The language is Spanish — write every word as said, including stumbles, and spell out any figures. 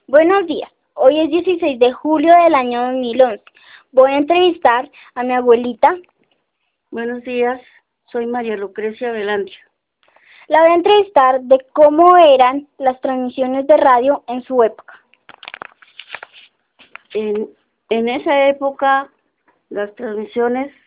Buenos días, hoy es dieciséis de julio del año dos mil once. Voy a entrevistar a mi abuelita. Buenos días, soy María Lucrecia Velandia. La voy a entrevistar de cómo eran las transmisiones de radio en su época. En, en esa época las transmisiones